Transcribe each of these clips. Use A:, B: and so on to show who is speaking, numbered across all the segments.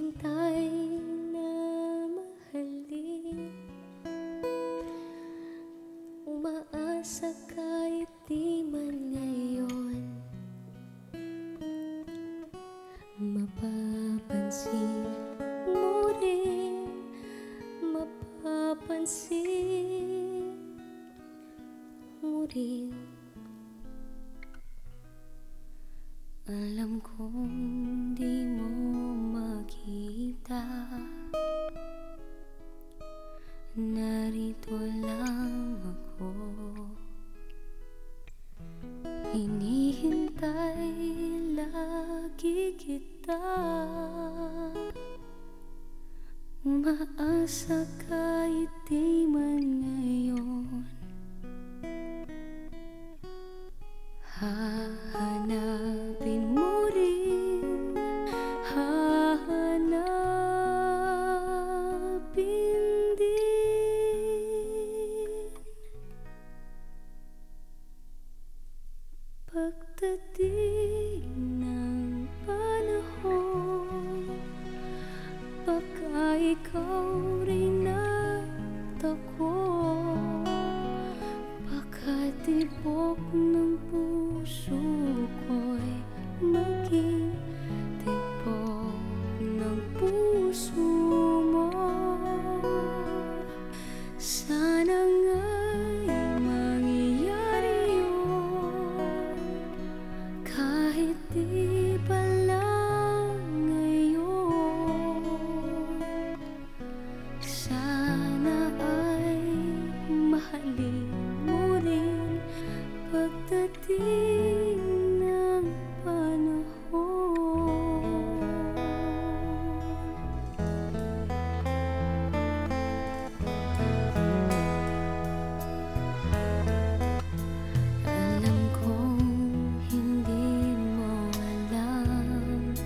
A: Naghihintay na mahalin, umaasa kahit di man ngayon mapapansin mo rin, mapapansin mo rin. Alam kong di mo makita, narito lang ako. Hinihintay lagi kita, umaasa kahit di man ngayon. Hahanapin mo rin, hahanapin din. Pagdating ng panahon, baka ikaw rin at ako, baka tibok ng puso ko'y maging tibok ng puso mo. Sana nga'y mangyari yun, kahit di pa lang ngayon. Sana ay mahalin mo rin pagdating ng panahon. Alam kong hindi mo alam,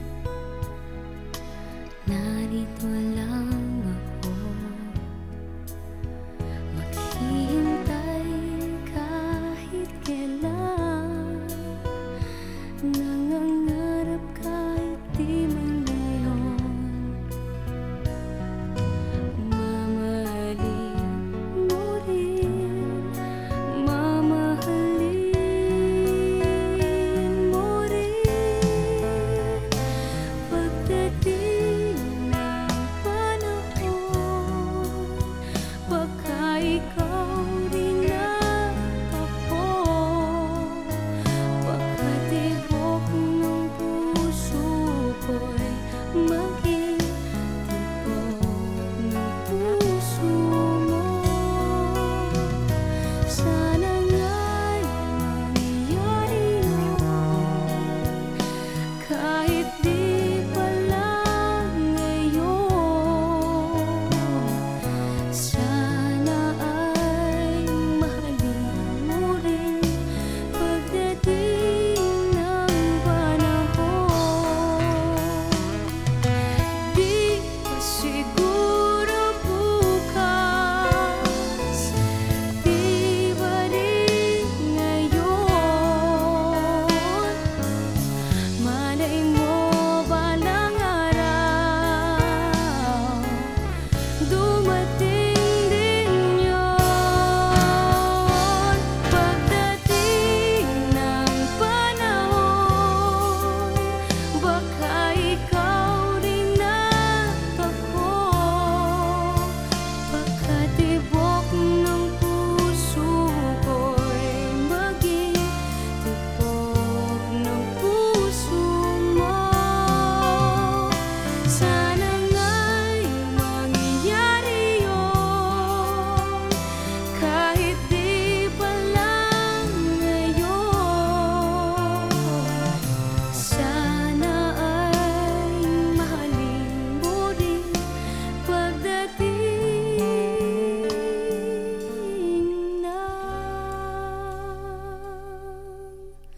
A: narito lang ako. Maghihintay kahit kailan, nangangarap kahit di man ngayon. Mamahalin mo rin, mamahalin mo rin. Pagdating ng panahon, baka ikaw rin at ako, baka tibok ng puso ko'y maging tibok ng puso mo. Sana nga'y mangyari yun, kahit di pa lang ngayon. Sana ay mahalin mo rin pagdating ng panahon. Di pa siguro bukas, di ba rin ngayon? Malay mo balang araw, dumating din yun. Pagdating ng panahon, baka ikaw rin at ako, baka tibok ng puso ko'y maging tibok ng puso mo. Sana nga'y mangyari yun, kahit di pa lang ngayon. Sana ay mahalin mo rin pagdating ng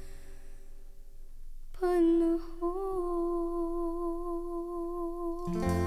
A: panahon.